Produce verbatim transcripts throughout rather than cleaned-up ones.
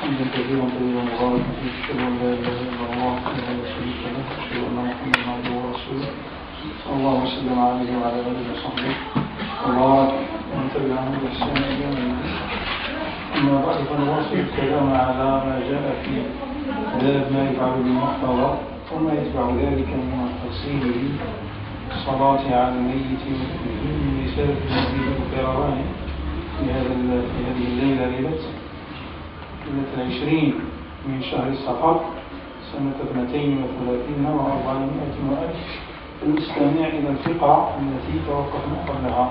حمدا كثيرا طيبا مباركا فيه، اشهد ان لا اله الا الله وحده لا شريك له، اشهد ان محمدا عبده ورسوله صلى الله وسلم عليه وعلى اله وصحبه وبارك ومن تبعهم باحسان الى يوم الدين. اما بعد، فنواصل الكلام على ما جاء في باب ما يفعل بالمحتضر وما يتبع ذلك من التفصيل بالصلاة على الميت من رسالة النبي الكراماني في هذا في هذه الليلة ليلة العشرين من شهر الصفر سنة اثنتين وثلاثين وأربعمائة وألف. الاستماع إلى الفقرة التي توقفنا قبلها.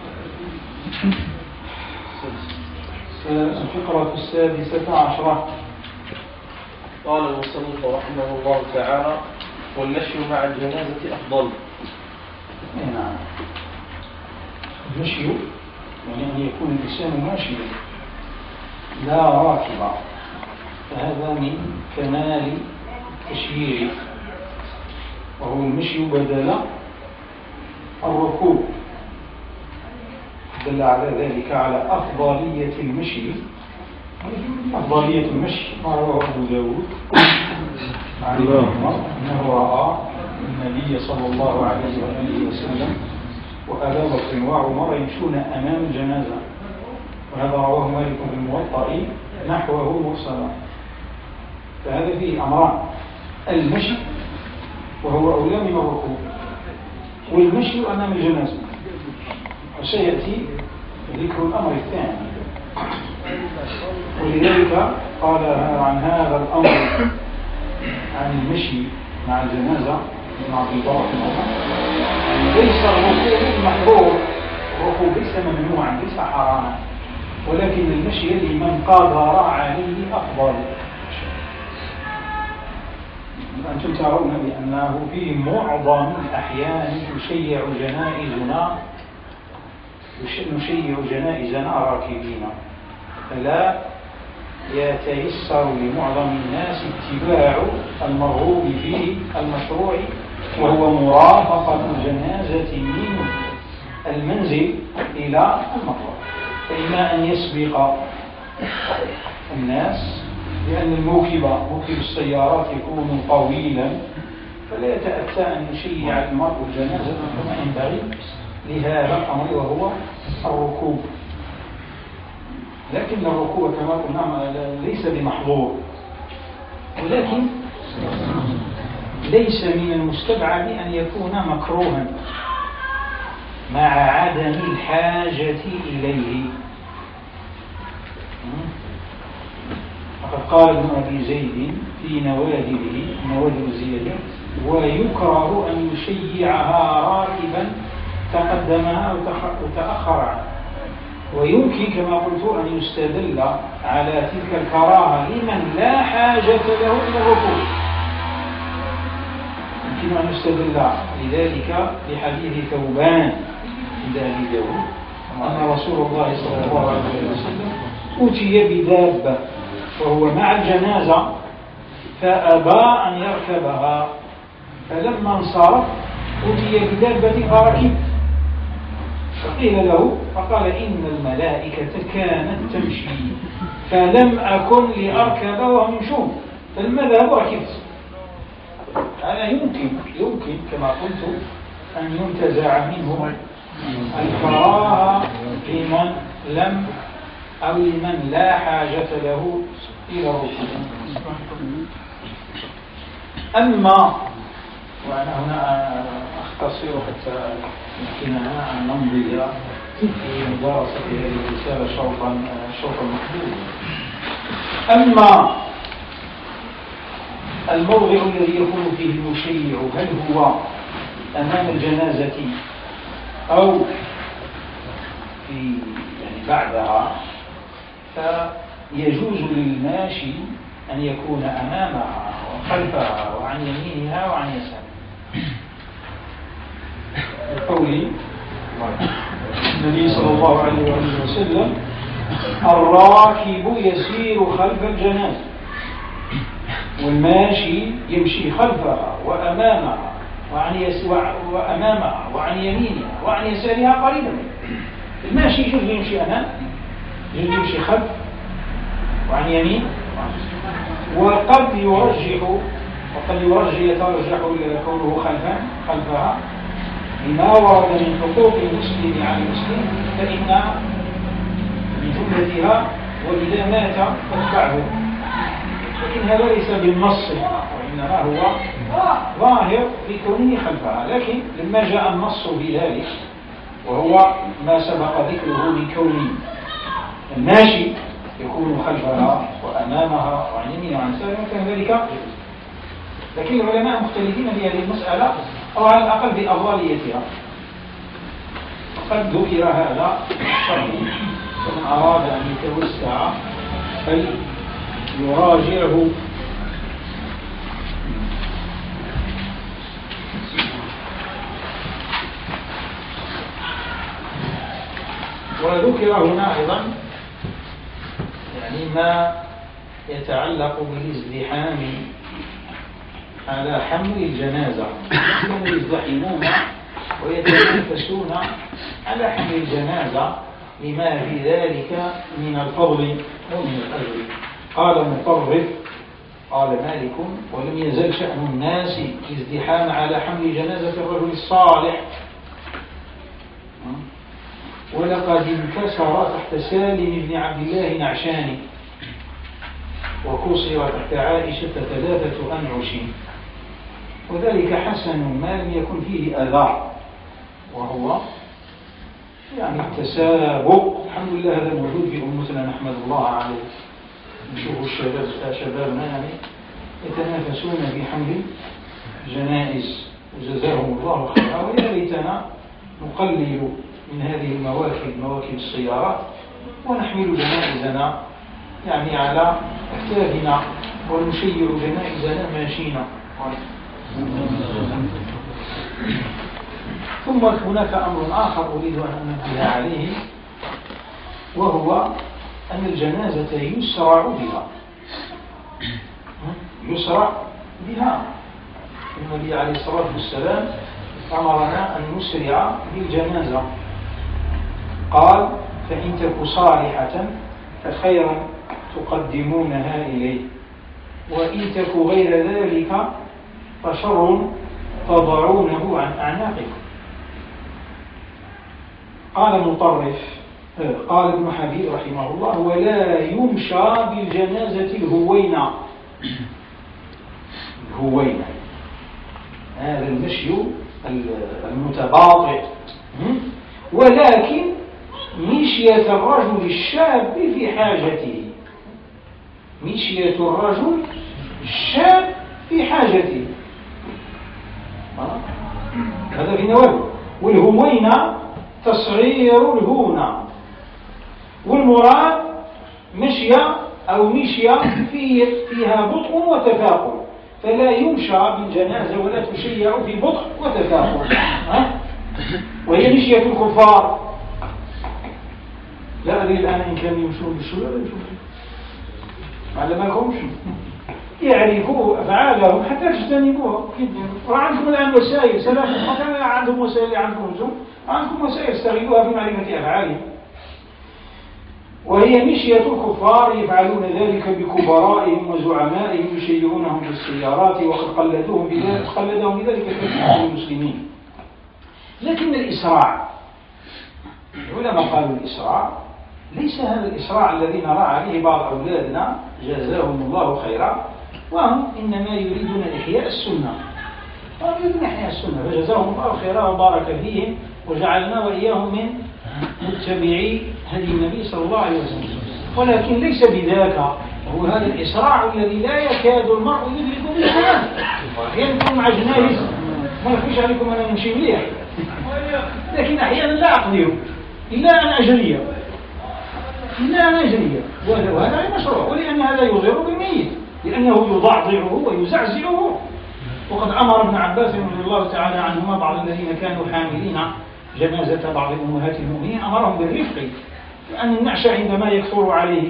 الفقرة السادسة عشرة. قال المصنف رحمه الله تعالى: والمشي مع الجنازة أفضل. نعم، المشي يعني أن يكون الإنسان ماشيا لا راكبا، فهذا من كمال التشييع، وهو المشي بدل الركوب. دل على ذلك على أفضلية المشي أفضلية المشي ما رواه أبو داود عن ابن عمر أنه رأى النبي صلى الله عليه وآله وسلم وأبا بكر وعمر يمشون أمام الجنازة، وهذا رواه مالك في الموطأ نحوه مرسلا. فهذا فيه أمران: المشي وهو أولى من الركوب، والمشي أمام الجنازة. وسيأتي ذكر الأمر الثاني، ولذلك قال عن هذا الأمر عن المشي مع الجنازة ابن عبد البر يعني ليس الركوب محظور، الركوب ليس ممنوعا ليس حراما، ولكن المشي لمن قدر عليه أفضل. أنتم ترون بأنه في معظم الأحيان تشيع جنائزنا نشيع جنائزنا راكبين، فلا يتيسر لمعظم الناس اتباع المرغوب فيه المشروع، وهو مرافقة الجنازة من المنزل إلى المقبرة. فإما أن يسبق الناس، لأن الموكب موكب السيارات يكون طويلا، فلا يتأتى أن يشيع المرء الجنازة كما ينبغي لهذا الأمر وهو الركوب. لكن الركوب كما قلنا ليس بمحظور، ولكن ليس من المستبعد أن يكون مكروها مع عدم الحاجة إليه. فقد قال ابن أبي زيد في نوادره نوادر الزيادة: ويكره أن يشيعها راكبا تقدمها وتأخر عنها. ويمكن كما قلت أن يستدل على تلك الكراهة لمن لا حاجة له إلى الركوب. يمكن أن يستدل لذلك بحديث ثوبان عند أبي داود أن رسول الله صلى الله عليه وسلم أتي بدابة وهو مع الجنازة فأبى أن يركبها، فلما انصرف أتي بدابة فركب، فقيل له فقال: إن الملائكة كانت تمشي فلم أكن لأركب وهم يمشون، فلما ذهبوا ركبت. هذا يمكن يمكن كما قلت أن ينتزع منه الكراهة لمن لم أو لمن لا حاجة له إلى الركوب. أما وأنا هنا أختصر حتى يمكننا أن نمضي في مدارسة هذه الرسالة شوطا شوطا محدودا. أما الموضع الذي يكون فيه المشيع هل هو أمام الجنازة أو في يعني بعدها، فيجوز للماشي أن يكون أمامها وخلفها وعن يمينها وعن يسارها، بقول النبي صلى الله عليه وسلم: الراكب يسير خلف الجنازة، والماشي يمشي خلفها وأمامها وعن يس... وأمامها وعن يمينها وعن يسارها قريبا. الماشي يجوز يمشي أمام، يجوز يمشي خلف وعن يمين وعن وقد يرجح وقد يرجح يترجح كونه خلفا خلفها لما ورد من حقوق المسلم على المسلم، فإن من جملتها وإذا مات فاتبعه، لكن هذا ليس بالنص وإنما هو ظاهر في كونه خلفها. لكن لما جاء النص بذلك وهو ما سبق ذكره من كون الماشي يكون خلفها وأمامها وعن يمينها وعن يسارها كان ذلك. لكن العلماء مختلفين في هذه المسألة أو على الأقل بأفضليتها، فقد ذكر هذا الشرع، فمن أراد أن يتوسع فليراجعه. وذكر هنا أيضا يعني ما يتعلق بالازدحام على حمل الجنازة، كانوا يزدحمون ويتنافسون على حمل الجنازة لما في ذلك من الفضل ومن الأجر. قال مطرف قال مالك: ولم يزل شأن الناس ازدحام على حمل جنازة الرجل الصالح، ولقد انكسر تحت سالم بن عبد الله نعشان، وكسر تحت عائشة ثلاثة أنعش، وذلك حسن ما لم يكن فيه أذى، وهو يعني التسابق. الحمد لله هذا موجود في أمتنا نحمد الله عليه. نشوف الشباب شبابنا يعني يتنافسون في حمل الجنائز وجزاهم الله خيرا، ويا ليتنا نقلل من هذه المواكب مواكب السيارات ونحمل جنائزنا يعني على أكتافنا ونشيع جنائزنا ماشينا. ثم هناك أمر آخر أريد أن أنبه عليه، وهو أن الجنازة يسرع بها يسرع بها النبي عليه الصلاة والسلام أمرنا أن نسرع بالجنازة، قال: فإن تك صالحة فخيرا تقدمونها إليه، وإن تك غير ذلك فشر تضعونه عن أعناقكم. قال مطرف قال ابن حبيب رحمه الله: ولا يمشى بالجنازة الهوينة. الهوينة هذا المشي المتباطئ، ولكن مشية الرجل الشاب في حاجته، مشية الرجل الشاب في حاجته، هذا في نوابه. والهوينة تصغير الهونة، والمراد مشية أو مشية في فيها بطء وتفاقم، فلا يمشى بالجنازة ولا تشيع في بطء وتفاقم، وهي مشية الكفار. لا أدري الآن إن كانوا يمشون بالشيوع ولا يمشون على ما لهمش، يعرفوا أفعالهم حتى يجتنبوها. وعندكم الآن وسائل سلام، ما كان عندهم وسائل عندكم عندكم وسائل استغلوها في معرفة أفعالهم. وهي مشية الكفار يفعلون ذلك بكبرائهم وزعمائهم، يشيعونهم بالسيارات، وقد قلدوهم بذلك قلدهم بذلك كثير من المسلمين. لكن الإسراع، العلماء قالوا الإسراع ليس هذا الإسراع الذي نرى عليه بعض أولادنا جزاهم الله خيرا، وهم إنما يريدون إحياء السنة، وهم يريدون إحياء السنة، فجزاهم الله خيرا وبارك فيهم وجعلنا وإياهم من متبعي هدي النبي صلى الله عليه وسلم. ولكن ليس بذاك، هو هذا الإسراع الذي لا يكاد المرء يدرك به الآن. أحيانا مع جنائز ما يخفيش عليكم أنا نمشي مليح، لكن أحيانا لا أقدر إلا أن أجري إلا أن أجري، وهذا غير مشروع، ولأن هذا يضر بالميت، لأنه يضعضعه ويزعزعه. وقد أمر ابن عباس رضي الله تعالى عنهما بعض الذين كانوا حاملين جنازة بعض أمهات المؤمنين أمرهم بالرفق، لأن النعش عندما يكثر عليه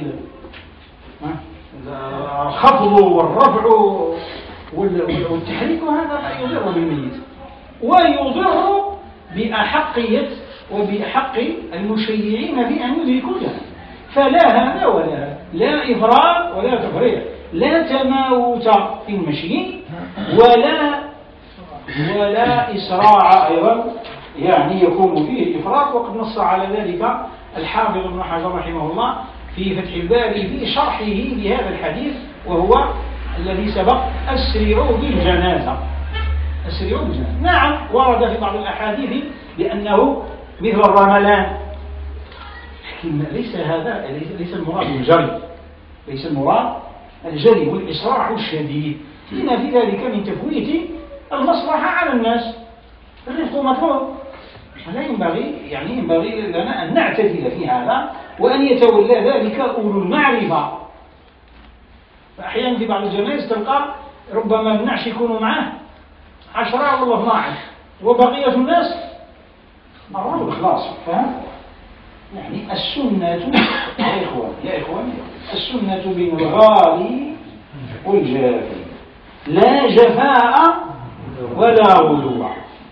الخفض والرفع والتحريك هذا يضر بالميت، ويضر بأحقية وبحق المشيعين في أن يدركوا له. فلا هذا ولا هذا، لا إفراط ولا تفريط، لا تماوت في المشي ولا ولا إسراع أيضا يعني يكون فيه إفراط. وقد نص على ذلك الحافظ ابن حجر رحمه الله في فتح الباري في شرحه لهذا الحديث، وهو الذي سبق: أسرعوا بالجنازة. أسرعوا بالجنازة. نعم ورد في بعض الأحاديث بأنه مثل الرملان، لكن ليس هذا ليس المراد الجري، ليس المراد الجري والإسراع الشديد، لما في ذلك من تفويت المصلحة على الناس. الرفق مطلوب، لا ينبغي يعني ينبغي لنا أن نعتدل في هذا، وأن يتولى ذلك أولو المعرفة. فأحيانا في بعض الجنائز تلقى ربما النعش يكونوا معه عشرة ولا اثنا عشر، وبقية الناس مروا بالخلاص. فهم؟ يعني السنة يا إخوان يا إخوان السنة بين الغالي والجافي، لا جفاء ولا غلو.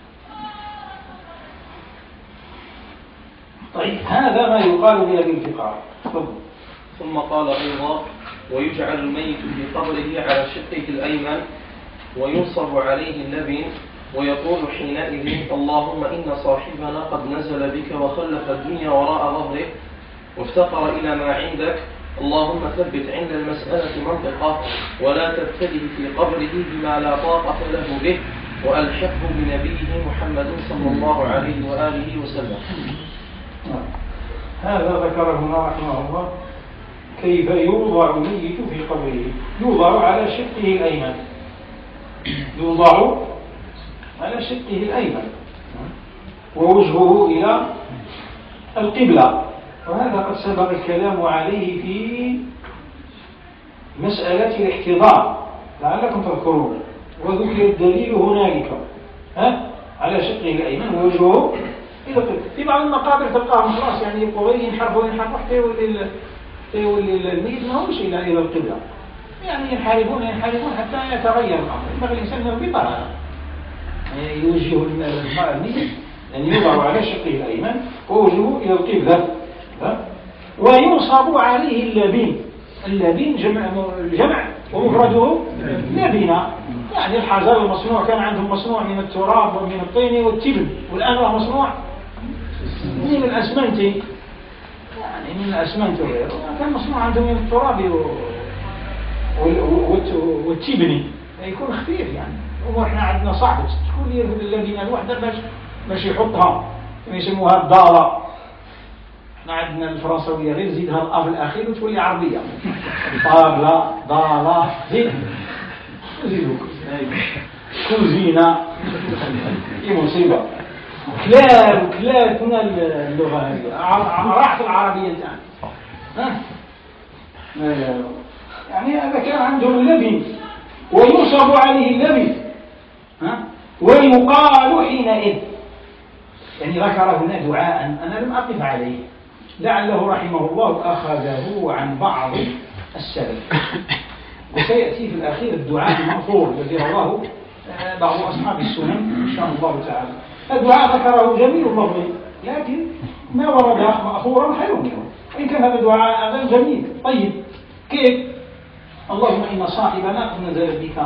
طيب هذا ما يقال بأبي الفقار. ثم قال أيضا: ويجعل الميت في قبره على شقه الأيمن وينصب عليه اللبن ويقول حينئذ: اللهم إن صاحبنا قد نزل بك وخلف الدنيا وراء ظهره وافتقر إلى ما عندك، اللهم ثبت عند المسألة منطقه ولا تبتلي في قبره بما لا طاقة له به وألحقه بنبيه محمد صلى الله عليه وآله وسلم. هذا ذكره هنا رحمه الله كيف يوضع الميت في قبره. يوضع على شقه الأيمن، يوضع على شقه الأيمن ووجهه إلى القبلة، وهذا قد سبق الكلام عليه في مسألة الاحتضار لعلكم تذكرون، وذكر الدليل هنالك ها على شقه الأيمن ووجهه إلى القبلة. في بعض المقابر تلقاهم خلاص يعني يبقوا غير ينحرفوا ينحرفوا حتى يولي يولي الميت ما هوش إلى إلى القبلة، يعني ينحرفون ينحرفون حتى يتغير الأمر. ينبغي الإنسان يربطها هذا، يوجه الميت يعني يوضع على شقه الأيمن ووجهه إلى القبلة، وينصب عليه اللبن. اللبن جمع الجمع ومفرده لبنة، يعني الحجر المصنوع كان عندهم مصنوع من التراب ومن الطين والتبن، والآن هو مصنوع من الأسمنت، يعني من الأسمنت وغيره. كان مصنوع عندهم من التراب والتبن، يكون خفيف يعني. وإحنا عندنا صعب تكون يرفض اللبنة الوحدة باش باش يحطها يسموها الدارة. احنا عندنا الفرنسوية غير زيدها الأ في الأخير وتولي عربية. طابلة دارة زيد زيدوك كوزينة ايه مصيبة. كلاب وكلاب من اللغة هذه راحت العربية انتان ها يعني. هذا كان عندهم اللبن وينصب عليه اللبن ها ويقال حينئذ، يعني ذكر هنا دعاء أنا لم أقف عليه، لعله رحمه الله أخذه عن بعض السلف، وسيأتي في الأخير الدعاء المأثور الذي رواه بعض أصحاب السنن إن شاء الله تعالى. الدعاء ذكره جميل اللفظ، لكن ما ورد مأثورا خير منه، وإن كان هذا الدعاء هذا جميل. طيب كيف؟ اللهم إن صاحبنا قد نزل بك،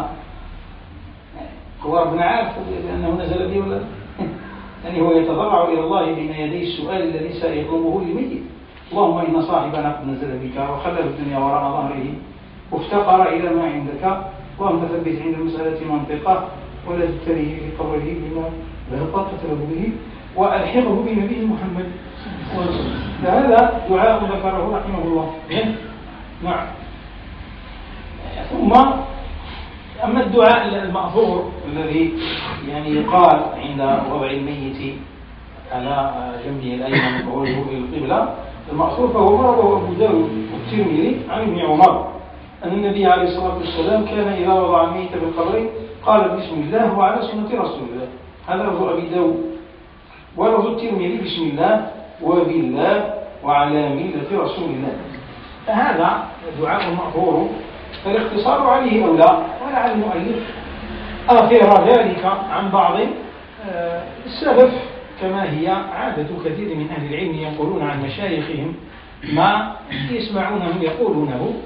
هو ربنا عارف أنه نزل به ولا يعني هو يتضرع إلى الله بين يدي السؤال الذي سيطلبه للميت. اللهم إن صاحبنا قد نزل بك وخلف الدنيا وراء ظهره وافتقر إلى ما عندك، اللهم ثبت عند المسألة منطقة ولا تبتليه في قبره بما لا طاقة له به وألحقه بنبيه محمد. فهذا دعاء ذكره رحمه الله. نعم. ثم أما الدعاء المأثور الذي يعني يقال عند وضع الميت على جنبه الأيمن ووجهه إلى القبلة، المأثور فهو ضربه أبو داود والترمذي عن ابن عمر أن النبي عليه الصلاة والسلام كان إذا وضع الميت في القبر قال بسم الله وعلى سنة رسول الله. هذا لفظ أبي داود، ولفظ الترمذي بسم الله وبالله وعلى ملة رسول الله. فهذا دعاء مأثور، فالاختصار عليه أولى، ولعل المؤلف آثر ذلك عن بعض السلف كما هي عادة كثير من أهل العلم يقولون عن مشايخهم ما يسمعونه يقولونه،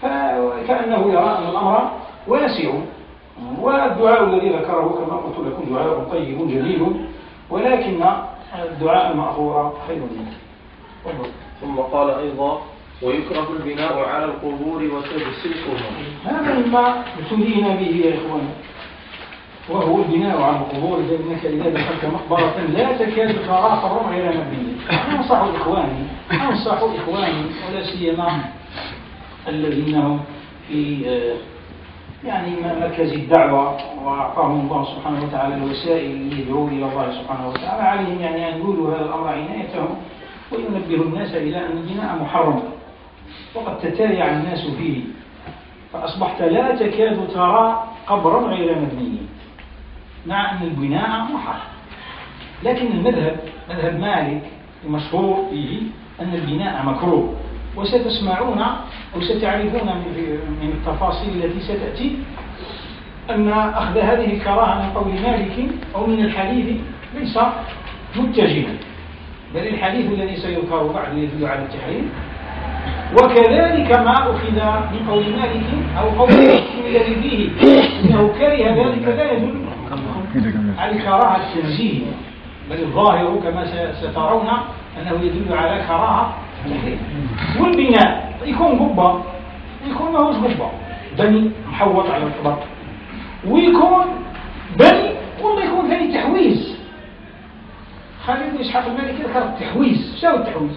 فكأنه يرى أن الأمر واسع، والدعاء الذي ذكره كما قلت لكم دعاء طيب جميل، ولكن الدعاء المأثور خير منه. ثم قال أيضا: ويكره البناء على القبور وتجسيسها. هذا مما ابتلينا به يا إخوان، وهو البناء على القبور، لأنك إذا دخلت مقبرة لا تكاد ترى قبر غير مبني. أنصح إخواني أنصح إخواني ولا سيما الذين هم في يعني مركز الدعوة وأعطاهم الله سبحانه وتعالى الوسائل ليدعوا إلى الله سبحانه وتعالى، عليهم يعني أن يقولوا هذا الأمر عنايتهم وينبهوا الناس إلى أن البناء محرم وقد تتايع الناس فيه، فأصبحت لا تكاد ترى قبرا غير مبني، مع أن البناء محرم. لكن المذهب مذهب مالك المشهور فيه أن البناء مكروه، وستسمعون أو ستعرفون من التفاصيل التي ستأتي أن أخذ هذه الكراهة من قول مالك أو من الحديث ليس متجها، بل الحديث الذي سيذكر بعد يدل على التحريم، وكذلك ما أخذ من قول مالك أو قول الذي فيه أنه كره ذلك لا يدل على كراهة التنزيه، بل الظاهر كما سترون أنه يدل على كراهة التحريم. والبناء يكون قبة، يكون ماهوش قبة بني محوط على القبر، ويكون بني والله يكون ثاني تحويز. خالد بن إسحاق المالكي ذكر التحويز. شو التحويز؟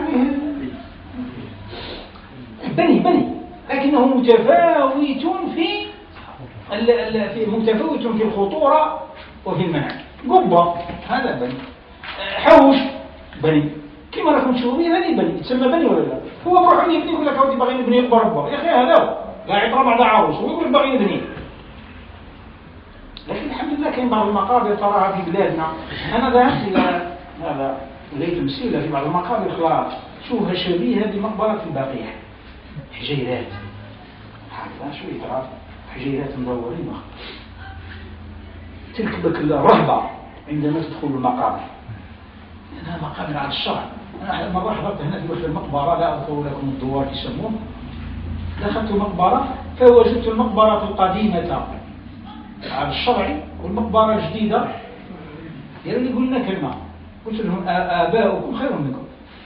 بني بني لكنه متفاوت في في متفاوت في الخطورة وفي المنع. قبة هذا بني، حوش بني، كما راكم تشوفوا هذه بني تسمى بني ولا لا؟ هو بروحه يبني يقول لك هاودي باغي نبني يقبر ربه، يا اخي هذا قاعد يطلع بعض عروس ويقول باغي نبني. لكن الحمد لله كاين بعض المقابر تراها في بلادنا. انا ذهبت الى هذا لقيت مسيله في بعض المقابر خلاص شوفها شبيهه بمقبره البقيع، حجيرات هكذا شويه ترى حجيرات مدورين، تركبك الرهبه عندما تدخل المقابر. هذا مقابر على الشرع. أنا مرة حضرت هنا في وسط المقبرة، لا أذكر لكم الدوار يسمون، دخلت المقبرة فوجدت المقبرة القديمة على الشرع والمقبرة الجديدة. يعني قلنا كلمة، قلت لهم آباؤكم خير منكم،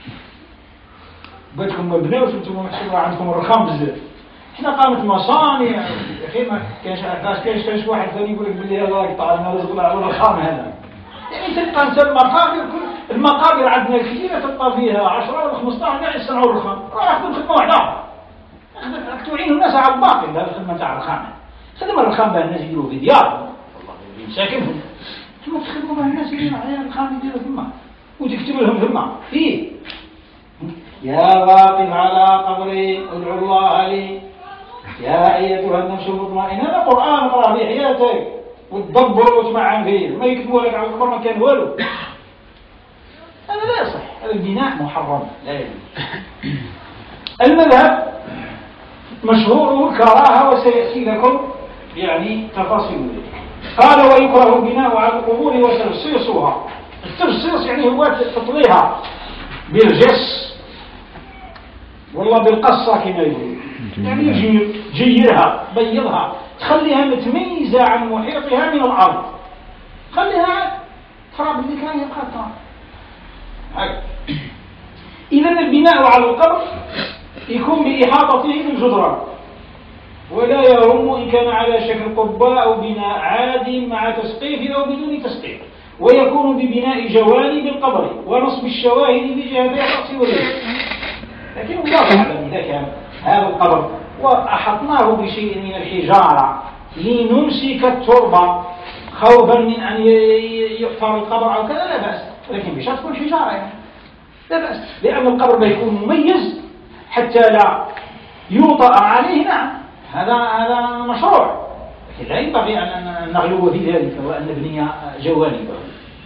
بيتكم ما بناوش انتم محسوبة عندكم الرخام بزاف. احنا قامت مصانع يا اخي، ما كانش كانش كانش واحد ثاني يقول لك باللي الله يقطع لنا رزقنا على الرخام هذا. يعني تلقى انت المقابر كل المقابر عندنا كثيرة تلقى فيها عشرة ولا خمسطاش كاع يصنعوا الرخام، راه ياخذوا خدمة واحدة، راك تعينوا الناس على الباقي هذه الخدمة تاع الرخام. خدمة الرخام بها الناس يديروا في ديارهم ساكنهم، ثم تخدموا بها الناس يديروا على الرخام يديروا ثم وتكتبوا لهم ثم فيه يا واقف على قبري ادعو الله لي يا ايتها النفس المطمئنة. هذا قرآن اقرأ في حياتك وتدبر وتسمع فيه، ما يكتبوا لك على القبر ما كان والو. هذا لا يصح، هذا البناء محرم لا يجوز. المذهب مشهور الكراهة وسيأتي لكم يعني تفاصيل ذلك. قال ويكره البناء على القبور وترصيصها. الترصيص يعني هو تطليها بالجس والله بالقصة كما يقول، يعني يجير جيرها بيضها تخليها متميزة عن محيطها من الأرض، خليها تراب اللي كان يبقى تراب. إذا البناء على القبر يكون بإحاطته بالجدران، ولا يهم إن كان على شكل قبة أو بناء عادي مع تسقيف أو بدون تسقيف، ويكون ببناء جوانب القبر ونصب الشواهد بجهة الرأس واليد. لكن الله أعلم إذا كان هذا القبر وأحطناه بشيء من الحجارة لنمسك التربة خوفا من أن يحفر القبر أو كذا لا بأس، لكن بشرط تكون حجارة يعني لا بأس، لأن القبر بيكون مميز حتى لا يوطأ عليه. نعم هذا هذا مشروع، لكن لا ينبغي أن نغلو في ذلك وأن نبني جوانبه.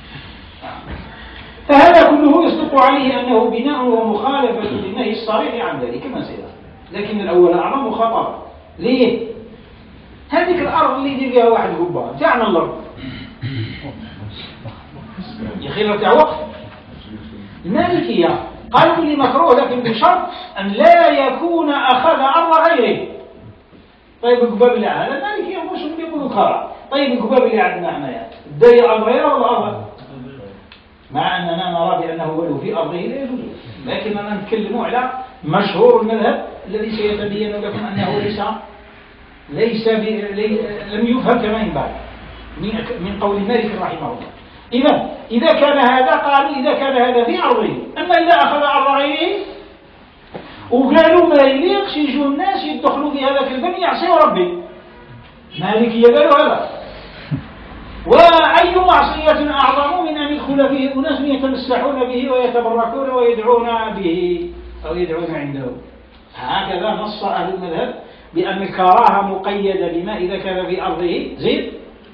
فهذا كله يصدق عليه أنه بناء ومخالفة للنهي الصريح عن ذلك كما سيرى. لكن الأول أعظم خطر. ليه؟ هذيك الأرض اللي يدير فيها واحد قبة تاعنا الأرض يا أخي لو تاع وقت المالكية قالوا لي مكروه لكن بشرط أن لا يكون أخذ أرض غيره. طيب القباب اللي هذا المالكي يقولون بيقولوا كرة. طيب القباب اللي عندنا احنا الدي أرض غيره ولا أرض؟ مع أننا نرى بأنه ولو في أرضه لا يجوز، لكننا نتكلم على مشهور المذهب الذي سيتبين لكم أنه ليس ليس لي لم يفهم كما ينبغي من قول مالك رحمه الله. إذا إذا كان هذا قالوا إذا كان هذا في أرضه، أما إذا أخذ أرض غيره وقالوا ما يليقش يجوا الناس يدخلوا في هذا البني يعصيوا ربي، مالكية قالوا هذا. وأي معصية أعظم من أن يدخل فيه أناس يتمسحون به ويتبركون ويدعون به أو يدعون عنده. هكذا نص أهل المذهب بأن الكراهة مقيدة بما إذا كان في أرضه زيد،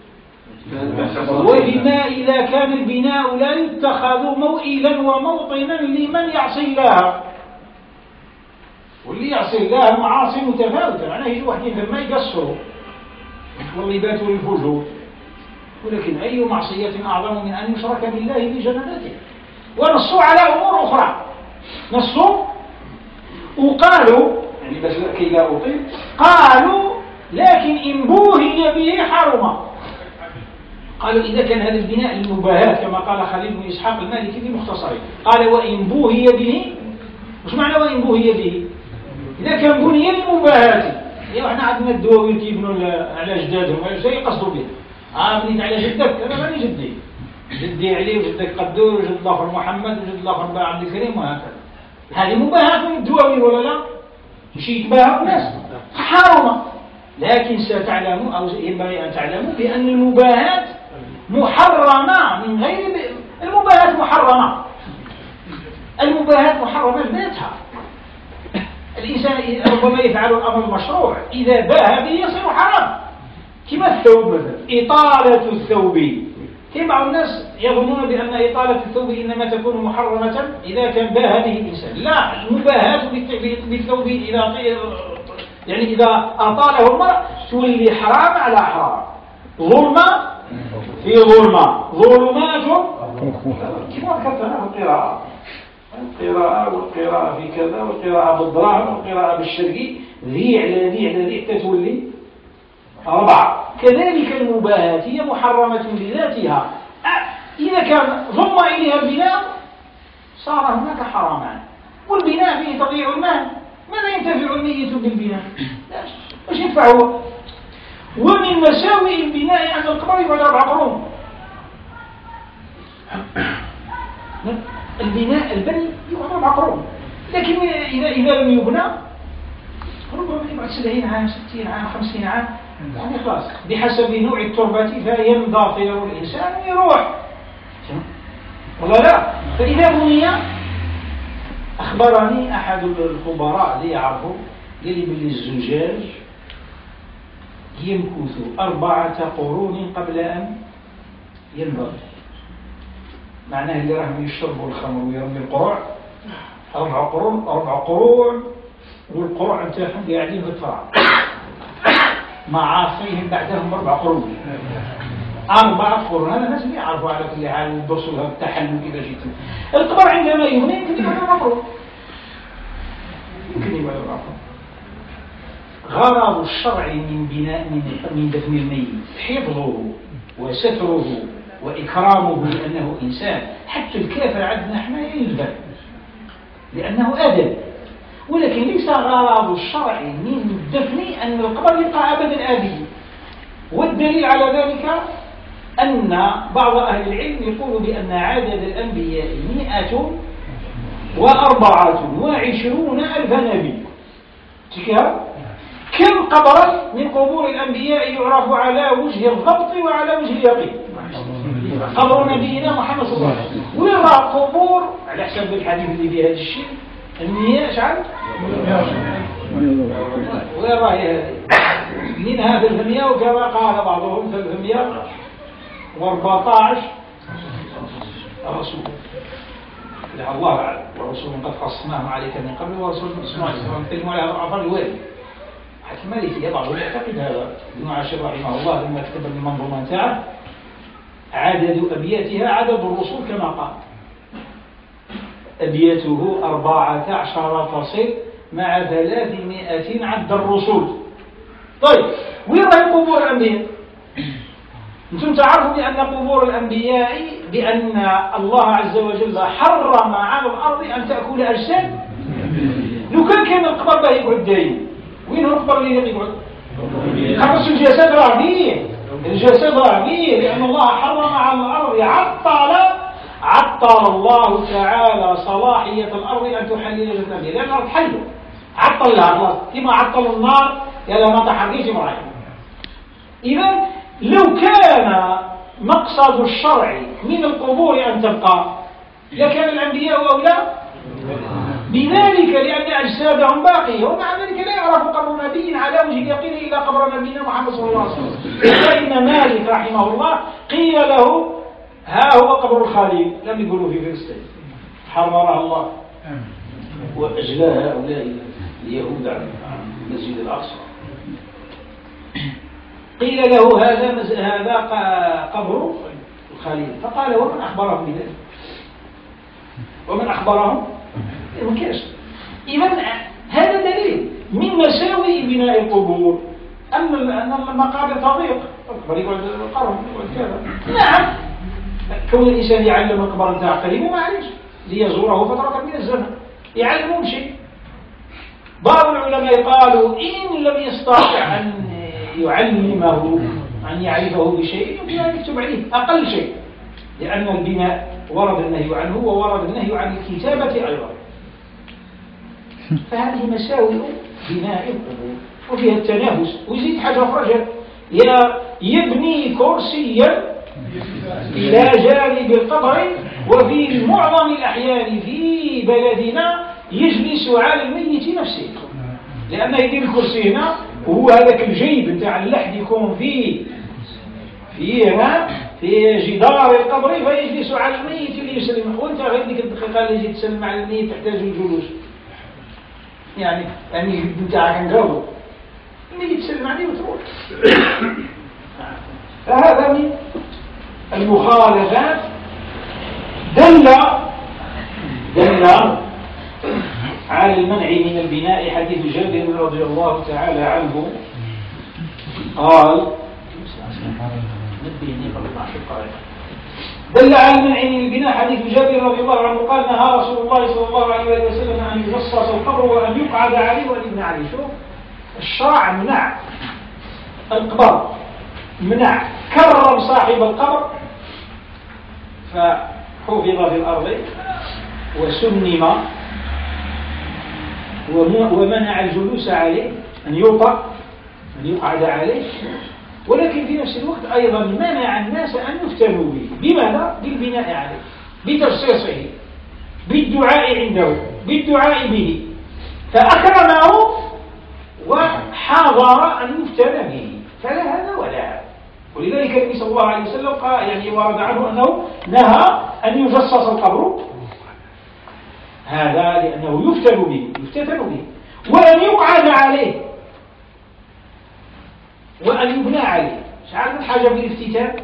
وبما إذا كان البناء لا يتخذ موئلا وموطنا لمن يعصي الله. واللي يعصي الله المعاصي متفاوتة، معناه يجوا واحدين لما يقصروا والربات والفجور، ولكن أي معصية أعظم من أن يشرك بالله بجنانته. ونصوا على أمور أخرى، نصوا وقالوا يعني بس كي لا أطيل، قالوا لكن إن بوهي به حرم. قالوا إذا كان هذا البناء المباهات كما قال خليل بن إسحاق المالكي في مختصره، قال وإن بوهي به، وش معنى وإن بوهي به؟ إذا كان بني للمباهات، يعني احنا عندنا الدواوين كيبنوا على أجدادهم وإيش يقصدوا به؟ آه بنيت على جدك، أنا ماني جدي، جدي علي وجدك قدور وجد الآخر محمد وجد الآخر عبد الكريم وهكذا. هذه مباهات من الدواوين ولا لا؟ مش يتباهوا الناس حرمة. لكن ستعلموا أو ينبغي أن تعلموا بأن المباهات محرمة من غير ب... المباهات محرمة، المباهات محرمة لذاتها. الإنسان ربما يفعل الأمر المشروع إذا باها به يصير حرام، كما الثوب مثلا، إطالة الثوب. في بعض الناس يظنون بأن إطالة الثوب إنما تكون محرمة إذا كان باها به الإنسان. لا، المباهات بالثوب إذا يعني إذا أطاله المرء تولي حرام على حرام، ظلمة في ظلمة، ظلمات كما ذكرتنا في القراءة، القراءة والقراءة في كذا والقراءة بالدراهم والقراءة بالشرقي، ذي على ذي على ذي تتولي أربعة. كذلك المباهات هي محرمة بذاتها، إذا كان ضم إليها البناء صار هناك حرامان، والبناء فيه تضييع المال. ماذا ينتفع الميت بالبناء؟ ايش ينفعه؟ ومن مساوئ البناء أن القبر يبعد أربع قرون. البناء البني يبعد أربع قرون، لكن إذا إذا لم يبنى ربما يبعد سبعين عام، ستين عام، خمسين عام، يعني خلاص بحسب نوع التربة فيمضى طير الإنسان ويروح ولا لا. فإذا بني، أخبرني أحد الخبراء اللي يعرفوا قال لي باللي الزجاج يمكث أربعة قرون قبل أن ينضج. معناه اللي راهم يشربوا الخمر ويرمي القروع أربع قرون، أربع قرون والقروع نتاعهم قاعدين في التراب معاصيهم بعدهم أربع قرون. أربعة قرون هذا الناس اللي يعرفوا على كل حال يدرسوا لها التحلل إذا جيت. القبر عندما يبني يمكن يبعد أربع قرون، يمكن يبعد أربع قرون. غرض الشرع من بناء من من دفن الميت حفظه وستره وإكرامه لأنه إنسان. حتى الكافر عندنا احنا يلزم لأنه أدب، ولكن ليس غرض الشرع من الدفن أن القبر يبقى أبدا آبي. والدليل على ذلك أن بعض أهل العلم يقول بأن عدد الأنبياء مئة وأربعة وعشرون ألف نبي. كم قبرا من قبور الأنبياء يعرف على وجه الضبط وعلى وجه اليقين؟ قبر نبينا محمد صلى الله عليه وسلم. ويرى قبور على حسب الحديث اللي فيه هذا الشيء المياه شعر ويرى منها ثلاثمائة، وكما قال بعضهم ثلاثمائة وأربعة عشر رسول. لا الله أعلم، ورسول قد قصناهم عليك من قبل ورسول اسمه نتكلم على أعظم الوالي. حكم مالكي بعضهم يعتقد هذا. ابن عاشر رحمه الله لما كتب المنظومة تاعه عدد أبياتها عدد الرسول كما قال. أبيته أربعة عشر فصل مع ثلاثمائة عد الرسول. طيب وين راهي قبور الأنبياء؟ أنتم تعرفوا بأن قبور الأنبياء بأن الله عز وجل حرم على الأرض أن تأكل أجساد. لو كان كان القبر به يقعد دايم، وين هو القبر اللي يقعد؟ خمس الجسد رهبية، الجسد رهبية، لأن الله حرم على الأرض، عطل عطل الله تعالى صلاحية الأرض أن تحلل جسد الأنبياء، لأن الأرض حلوة، عطل لها خلاص، كما عطل النار يلا ما تحرقيش مرأي. إذا لو كان مقصد الشرع من القبور أن تبقى لكان الأنبياء أولى بذلك، لأن أجسادهم باقية، ومع ذلك لا يعرف قبر نبي على وجه اليقين إلا قبر نبينا محمد صلى الله عليه وسلم. فإن مالك رحمه الله قيل له ها هو قبر الخليل، لم يقولوا في فلسطين حررها الله وأجلاها هؤلاء اليهود عن المسجد الأقصى. قيل له هذا هذا قبر الخليل، فقال ومن أخبرهم بذلك؟ ومن أخبرهم؟ مكاش. إذن هذا دليل من مساوئ بناء القبور أن المقابر تضيق، القبر يقعد القرن يقعد كذا. نعم، كون الإنسان يعلم القبر نتاع قريبه معليش ليزوره فترة من الزمن، يعلمهم شيء. بعض العلماء قالوا إن لم يستطع أن يعلمه أن يعرفه بشيء يمكن أن يكتب عليه أقل شيء، لأن البناء ورد النهي عنه وورد النهي عن الكتابة أيضا. فهذه مساوئ بناء القبور وفيها التنافس. ويزيد حاجة أخرى، يبني كرسيا إلى جانب القبر، وفي معظم الأحيان في بلدنا يجلس على الميت نفسه، لأنه يدير الكرسي هنا وهو هذاك الجيب نتاع اللحد يكون فيه في هنا في جدار القبر، فيجلس على الميت اللي يسلم. وانت غير ديك الدقيقة اللي يجي تسلم على الميت تحتاج الجلوس، يعني يعني الجد نتاعك نقاوب اللي يجي تسلم عليه وتروح. فهذا من المخالفات. دل دل على المنع من البناء حديث جابر رضي الله تعالى عنه قال دل على المنع من البناء حديث جابر رضي الله عنه قال نهى رسول الله صلى الله عليه وسلم أن يجصص القبر وأن يقعد عليه وأن يبنى عليه. شوف الشرع منع القبر، منع كرم صاحب القبر فحفظ في الأرض وسنم، ومنع الجلوس عليه أن يوطأ أن يقعد عليه، ولكن في نفس الوقت أيضا منع الناس أن يفتنوا به. بماذا؟ بالبناء عليه، بترصيصه، بالدعاء عنده، بالدعاء به، فأكرمه وحاضر أن يفتن به، فلا هذا ولا هذا. ولذلك النبي صلى الله عليه وسلم قال يعني ورد عنه أنه نهى أن يجصص القبر، هذا لأنه يفتن به يفتتن به، وأن يقعد عليه وأن يبنى عليه. شعر من حاجة بالافتتان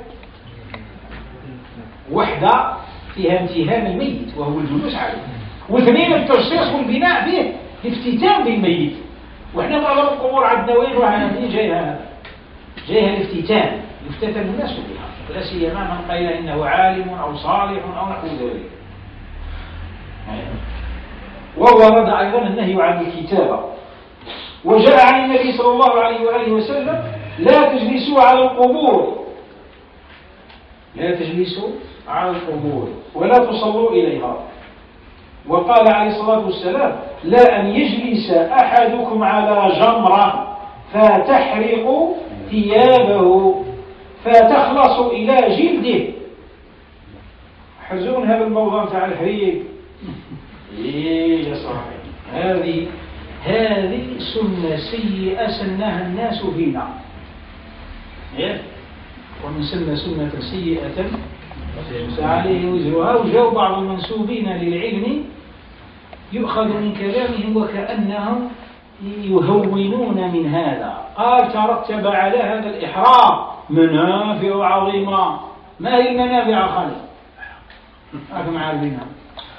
وحدة فيها امتهان الميت وهو الجلوس عليه، واثنين الترصيص والبناء به الافتتان بالميت. وإحنا معظم القبور عندنا وين وهنا جايها هذا جايها الافتتان، يفتتن الناس بها، لا سيما من قيل إنه عالم أو صالح أو نحو ذلك. وورد أيضا النهي عن الكتابة. وجاء عن النبي صلى الله عليه وآله وسلم لا تجلسوا على القبور لا تجلسوا على القبور ولا تصلوا إليها. وقال عليه الصلاة والسلام لا أن يجلس أحدكم على جمرة فتحرق ثيابه فتخلص إلى جلده. حزون هذا الموضوع تاع الحريق. إيه يا صاحبي، هذه هذه سنة سيئة سنها الناس فينا، إيه؟ ومن سن سنة سيئة فعليه وزرها. وجاء بعض المنسوبين للعلم يؤخذ من كلامهم وكأنهم يهونون من هذا. قال ترتب على هذا الإحرام منافع عظيمة. ما هي المنافع خالد؟ أكم عارفينها.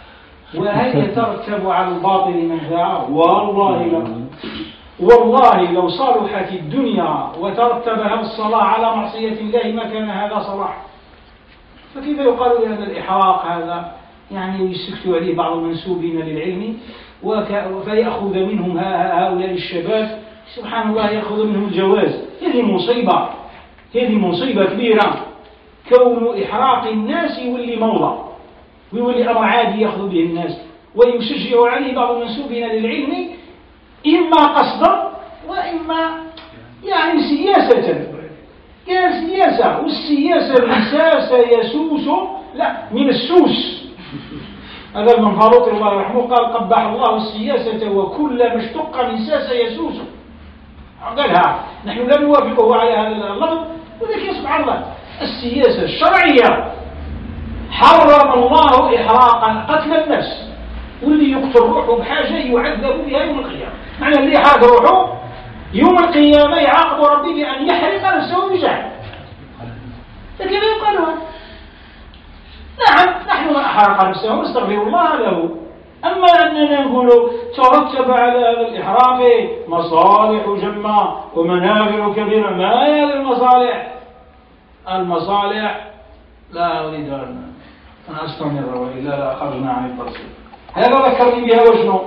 وهل يترتب على الباطل منفعة؟ والله لا. والله لو صلحت الدنيا وترتبها الصلاة على معصية الله ما كان هذا صلاح. فكيف يقال بهذا الإحراق هذا يعني يسكت عليه بعض المنسوبين للعلم فيأخذ منهم هؤلاء الشباب سبحان الله يأخذ منهم الجواز. هذه مصيبة، هذه مصيبة كبيرة كون إحراق الناس يولي موضة ويولي أمر عادي يأخذ به الناس ويشجع عليه بعض المنسوبين للعلم إما قصدا وإما يعني سياسة. قال سياسة، والسياسة مساس يسوس لا من السوس. هذا المنفلوطي الله يرحمه قال قبح الله السياسة وكل ما اشتق من ساس يسوس. قالها نحن لا نوافقه على هذا اللفظ، ولكن سبحان الله السياسة الشرعية حرم الله إحراق قتل النفس، واللي يقتل روحه بحاجة يعذب بها يوم القيامة. معنى اللي يحرق روحه يوم القيامة يعاقب ربي بأن يحرق نفسه بجهل. فكيف يقال هذا؟ نعم نحن من أحرق نفسه نستغفر الله له، أما أننا نقول ترتب على هذا الإحراق مصالح جمة ومنافع كبيرة. ما هي هذه المصالح؟ المصالح لا أريد أن أستمر وإلا لا خرجنا عن التفصيل. هذا ذكرني بها وشنو؟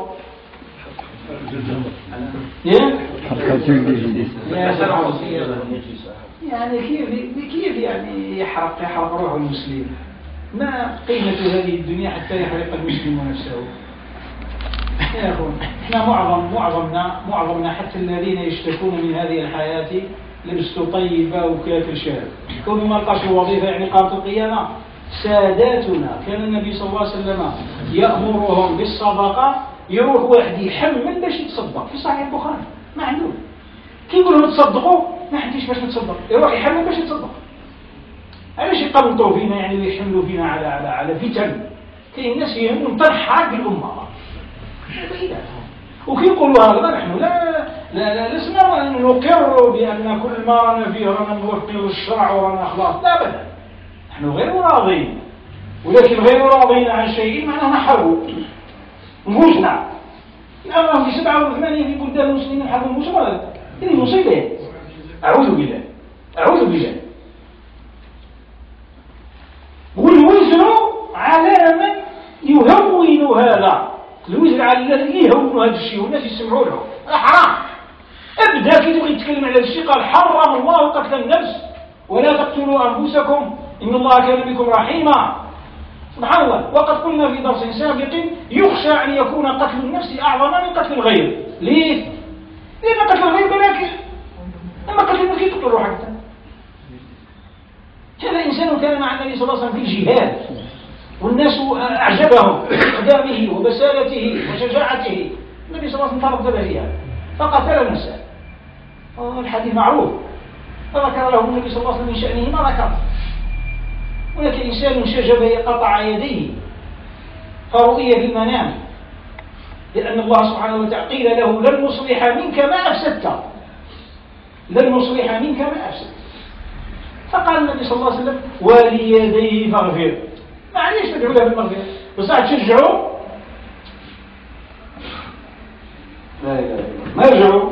يعني كيف كيف يعني يحرق يحرق روح المسلم؟ ما قيمة هذه الدنيا حتى يحرق المسلم نفسه؟ يا أخوان احنا معظم معظمنا معظمنا حتى الذين يشتكون من هذه الحياة لبسوا طيبة وكافر شاب كونوا ما لقاش وظيفة يعني قامت القيامة. ساداتنا كان النبي صلى الله عليه وسلم يأمرهم بالصدقة، يروح واحد يحمل باش يتصدق في صحيح البخاري ما عنده كي يقول لهم تصدقوا ما عنديش باش نتصدق، يروح يحمل باش يتصدق. علاش يقنطوا فينا يعني ويحملوا فينا على على على فتن؟ كاين الناس يهمهم تنحرق الامه وكي يقولوا هذا نحن لا لا لا لسنا نقر بان كل ما رانا فيه رانا موفقين للشرع ورانا خلاص، لا ابدا نحن غير راضين، ولكن غير راضين عن شيء معناه نحرقوا نفوسنا. الآن في سبعة وثمانين في بلدان المسلمين حرقوا نفوسهم ولا لا؟ هذه مصيبة. أعوذ بالله أعوذ بالله. والوزن على من يهون هذا، الوزن على الذي يهون هذا الشيء والناس يسمعوا له حرام. ابدا كي تبغي تتكلم على الشيء قال حرم الله قتل النفس ولا تقتلوا أنفسكم إن الله كان بكم رحيما. سبحان الله. وقد قلنا في درس سابق يخشى أن يكون قتل النفس أعظم من قتل الغير. ليه؟ لأن قتل الغير بلاك، أما قتل النفس يقتل روحك. هذا إنسان كان مع النبي صلى الله عليه وسلم في الجهاد والناس أعجبهم بإقدامه وبسالته وشجاعته. النبي صلى الله عليه وسلم تردد فيها فقتل نفسه. الحديث معروف. فذكر له النبي صلى الله عليه وسلم من شأنه ما ذكر. هناك إنسان شجب قطع يديه فرؤية في المنام لأن الله سبحانه وتعالى قيل له لن نصلح منك ما أفسدت، لن نصلح منك ما أفسدت. فقال النبي صلى الله عليه وسلم وليديه فاغفر. معليش تدعو له بالمغفرة بس تشجعوا لا إله إلا الله ما يرجعوا.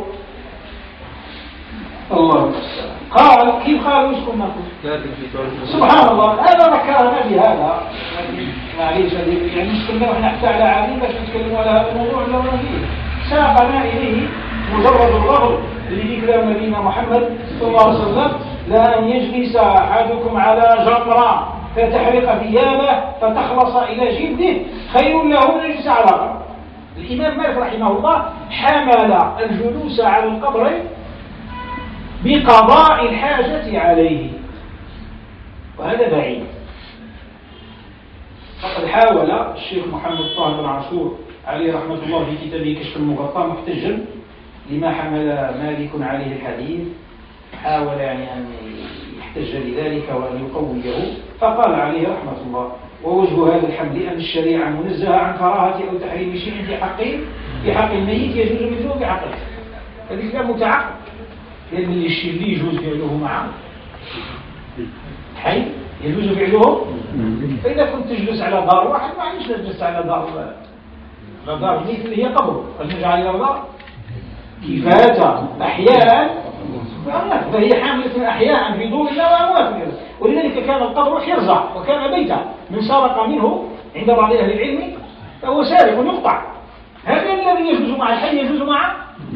الله قال كيف قالوا يسكن نقول سبحان الله. هذا ذكرنا بهذا معليش يعني نتكلم احنا حتى على عادي باش نتكلموا على هذا الموضوع اللي رانا فيه. ساقنا إليه مجرد اللفظ اللي ذكر نبينا محمد صلى الله عليه وسلم لا أن يجلس أحدكم على جمرة فتحرق ثيابه فتخلص إلى جلده خير له من يجلس على قبر. الإمام مالك رحمه الله حمل الجلوس على القبر بقضاء الحاجة عليه، وهذا بعيد. فقد حاول الشيخ محمد طاهر بن عاشور عليه رحمة الله في كتابه كشف المغطى محتجا لما حمل مالك عليه الحديث، حاول يعني أن يحتج لذلك وأن يقويه، فقال عليه رحمة الله ووجه هذا الحمل أن الشريعة منزهة عن كراهة أو تحريم شيء في حقه في حق الميت يجوز مثله في حقه. هذا كلام متعقد، لأن اللي الشيء اللي يجوز فعله معه حي يجوز فعله فإذا كنت تجلس على دار واحد ما عنديش تجلس على دار على دار الميت اللي هي قبره، فنجعل الأرض كفاتا أحياء فهي حاملة أحياء في دور الله وأموات، ولذلك كان القبر حرزة وكان بيتا، من سرق منه عند بعض أهل العلم فهو سارق يقطع. هذا الذي يجوز مع الحي يجوز مع.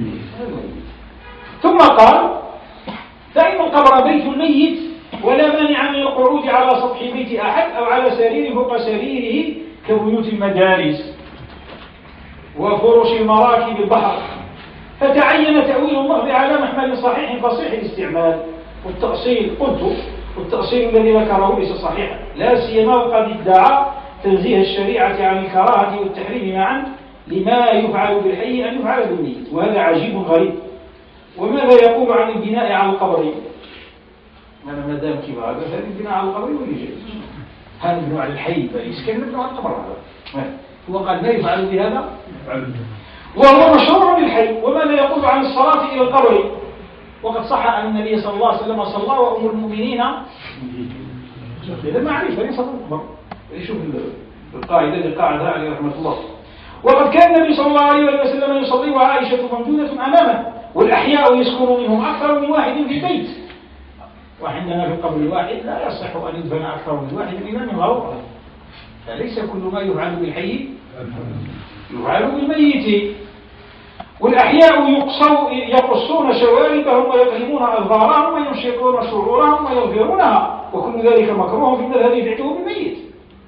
ثم قال فإن القبر بيت الميت ولا مانع من القعود على سطح بيت أحد أو على سرير فوق سريره كبيوت المدارس وفرش مراكب البحر، فتعين تأويل اللفظ على محمل صحيح فصيح الاستعمال. والتأصيل قلت والتأصيل الذي ذكره ليس صحيحا، لا سيما وقد ادعى تنزيه الشريعة عن الكراهة والتحريم معا لما يفعل بالحي أن يفعل بالميت، وهذا عجيب غريب. وماذا يقول عن البناء على القبر؟ أنا ما دام كبار هذا البناء على القبر واللي جاي هذا البناء على الحي فيسكن البناء على القبر، هذا هو قال ما يفعل بهذا وهو مشروع بالحي. وماذا يقول عن الصلاة إلى القبر؟ وقد صح أن النبي صلى الله عليه وسلم صلى وأم المؤمنين هذا معرفة ليس القبر. يشوف القاعدة اللي قاعدها عليه رحمة الله. وقد كان النبي صلى الله عليه وسلم يصلي وعائشة موجودة أمامه والأحياء يسكن منهم أكثر من واحد في بيت، وعندنا في القبر الواحد لا يصح أن يدفن أكثر من واحد إلا من غرض، فليس كل ما يفعل بالحي يفعل بالميت. والأحياء يقصون شواربهم ويقلمون أظهارهم وينشقون شعورهم ويظهرونها، وكل ذلك مكروه في المذهب فعله بالميت،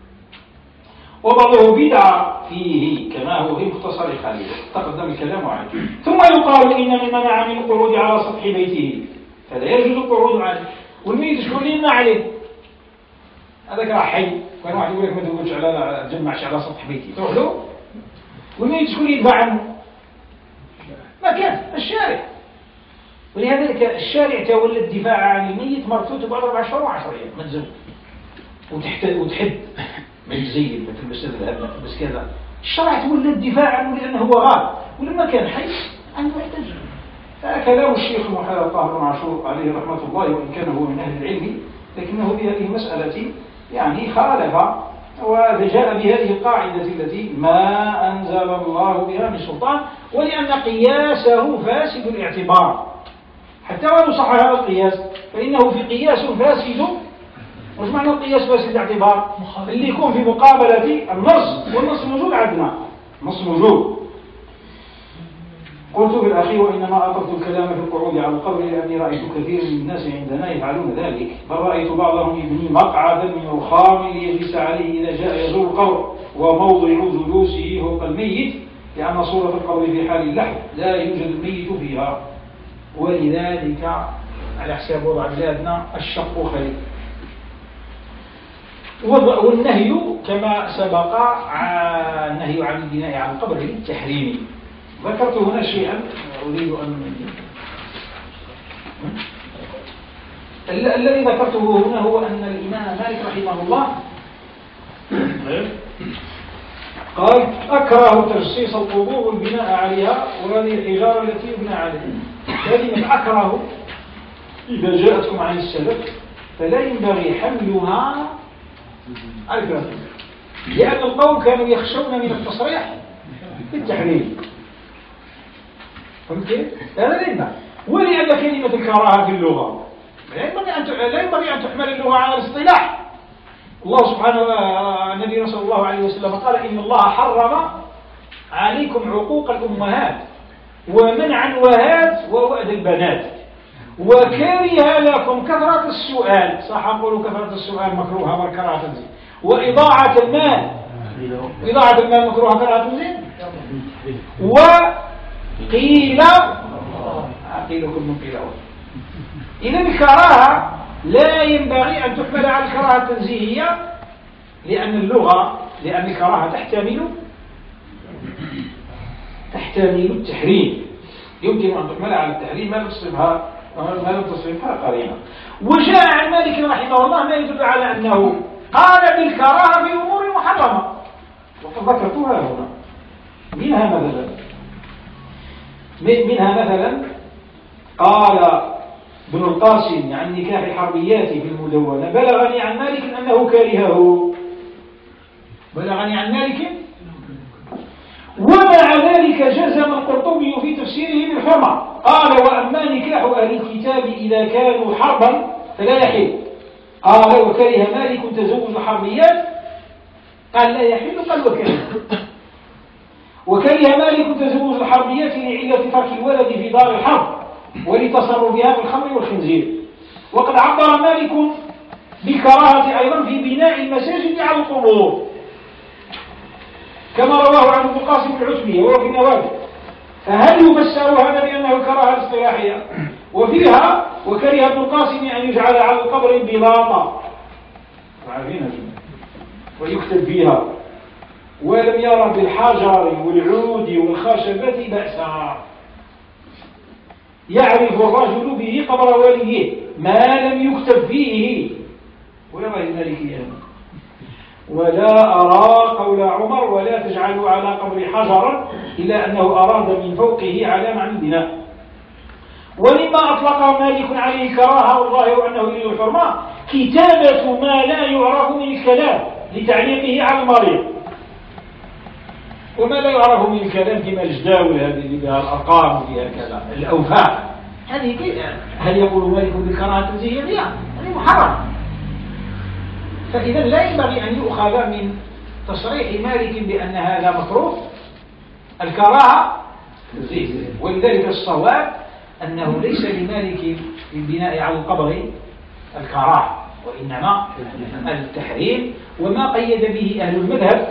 وبعضه بدعة فيه كما هو في مختصر خليل تقدم الكلام عنه. ثم يقال إن من منع من القعود على سطح بيته فلا يجوز القعود عليه، والميت شكون اللي يمنع عليه؟ هذاك راه حي، كان واحد يقول لك ما تقولش على تجمعش على سطح بيتي تروح له، والميت شكون اللي يدفع عنه؟ ما كان الشارع. ولهذا الشارع تولى الدفاع عن الميت مرتبط بأربع أشهر وعشر أيام ما تزوج وتحت وتحد ما تزين ما تلبس الذهب ما تلبس كذا. الشرع تولى الدفاع عنه لأنه هو غاب، ولما كان حي عنده يحتاج. فكلام الشيخ محمد طاهر بن عاشور عليه رحمة الله وإن كان هو من أهل العلم لكنه بهذه المسألة يعني خالف، وجاء بهذه القاعدة التي ما أنزل الله بها من سلطان، ولأن قياسه فاسد الاعتبار حتى ولو صح هذا القياس فإنه في قياس فاسد. وش معنى القياس فاسد الاعتبار؟ اللي يكون في مقابلة النص، والنص موجود عندنا نص موجود. قلت في الأخير وإنما أطلت الكلام في القعود على القبر لأني رأيت كثير من الناس عندنا يفعلون ذلك، بل رأيت بعضهم يبني مقعدا من رخام ليجلس عليه إذا جاء يزور القبر وموضع جلوسه فوق الميت، لأن صورة القبر في حال اللحد لا يوجد الميت فيها، ولذلك على حساب وضع بلادنا الشق خليل. والنهي كما سبق النهي عن البناء على القبر للتحريم. ذكرت هنا شيئا أريد أن الذي ذكرته هنا هو أن الإمام مالك رحمه الله قال أكره تجصيص القبور والبناء عليها وهذه الحجارة التي يبنى عليها. كلمة أكره إذا جاءتكم عن السلف فلا ينبغي حملها على الكلام، لأن القوم كانوا يخشون من التصريح بالتحريم. فهمت كيف؟ هذا لا ينبغي. ولأن كلمة الكراهة في اللغة لا ينبغي أن تحمل اللغة على الاصطلاح. الله سبحانه النبي صلى الله عليه وسلم قال إن الله حرم عليكم عقوق الأمهات ومنع الوهات ووأد البنات وكره لكم كثرة السؤال، صح أقول كثرة السؤال مكروهة والكراهة تنزل، وإضاعة المال إضاعة المال مكروهة كراهة تنزل، وقيل قيل كل من قيل أول. إذا الكراهة لا ينبغي أن تحمل على الكراهة التنزيهية، لأن اللغة لأن الكراهة تحتمل تحتمل التحريم، يمكن أن تحمل على التحريم ما لم تصرفها ما لم تصرفها قرينة. وجاء عن مالك رحمه الله ما يدل على أنه قال بالكراهة في أمور محرمة، وقد ذكرتها هنا. منها مثلا منها مثلا قال بن القاسم عن نكاح حربياته في المدونة بلغني عن مالك أنه كرهه. بلغني عن مالك. ومع ذلك جزم القرطبي في تفسيره بالحرمة، قال وأما نكاح أهل الكتاب إذا كانوا حربا فلا يحل. قال وكره مالك تزوج الحربيات، قال لا يحل، قال وكره. وكره مالك تزوج الحربيات لعلة ترك الولد في دار الحرب ولتصرفها بالخمر والخنزير. وقد عبر مالك بالكراهة أيضا في بناء المساجد على القبور كما رواه عن ابن القاسم العتبي وهو في النوادر. فهل يفسر هذا بأنه كراهة اصطلاحية؟ وفيها وكره ابن القاسم أن يجعل على القبر بلاطة ويكتب فيها، ولم يرى بالحجر والعود والخشبة بأسا. يعرف الرجل به قبر واليه ما لم يكتب فيه، ولا غير ذلك. ولا أرى قول عمر ولا تجعلوا على قبر حجرا إلا أنه أراد من فوقه علامة عن البناء. ولما أطلق مالك عليه كراهة والله أنه إليه الحرمة كتابة ما لا يعرف من الكلام لتعليقه على المريض. وما لا يعرف من الكلام كما الجداول هذه اللي بها الأرقام وفيها كذا الأوفاء، هذه هل يقول مالك بالكراهة التنزيهية؟ هذه محرم. فإذا لا ينبغي أن يؤخذ من تصريح مالك بأن هذا مكروه الكراهة تنزيهية. ولذلك الصواب أنه ليس لمالك في البناء على القبر الكراهة وإنما التحريم. وما قيد به أهل المذهب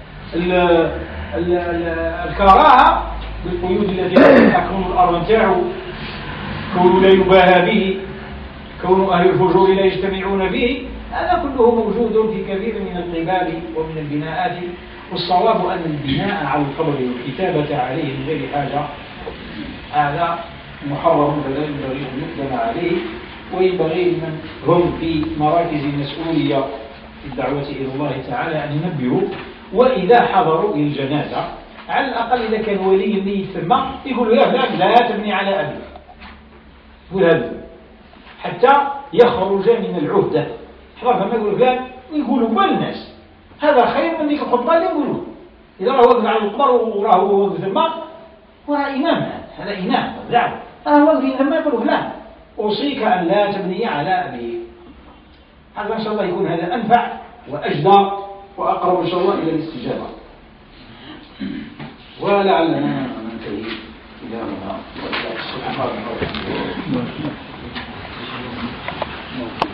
الكراهة بالقيود التي تكون الأرض نتاعو، كون لا يباهى به، كون أهل الفجور لا يجتمعون به، هذا كله موجود في كثير من القباب ومن البناءات. والصواب أن البناء على القبر والكتابة عليه من غير حاجة هذا محرم فلا ينبغي أن يقدم عليه. وينبغي لمن هم في مراكز المسؤولية في الدعوة إلى الله تعالى أن ينبهوا، وإذا حضروا إلى الجنازة على الأقل إذا كان ولي الميت ثم يقولوا يا فلان لا تبني على أبي، يقول هذا حتى يخرج من العهدة. حضر فما يقول فلان ويقولوا كل الناس هذا خير من ذيك الخطبة اللي يقولوا. إذا راه وقف على القبر وراه وقف ثم وراه إمام، هذا إمام دعوة، راه وقف ثم يقول فلان أوصيك أن لا تبني على أبي. هذا إن شاء الله يكون هذا أنفع وأجدى وأقرب إن شاء الله إلى الاستجابة. ولعلنا ننتهي إلى هنا.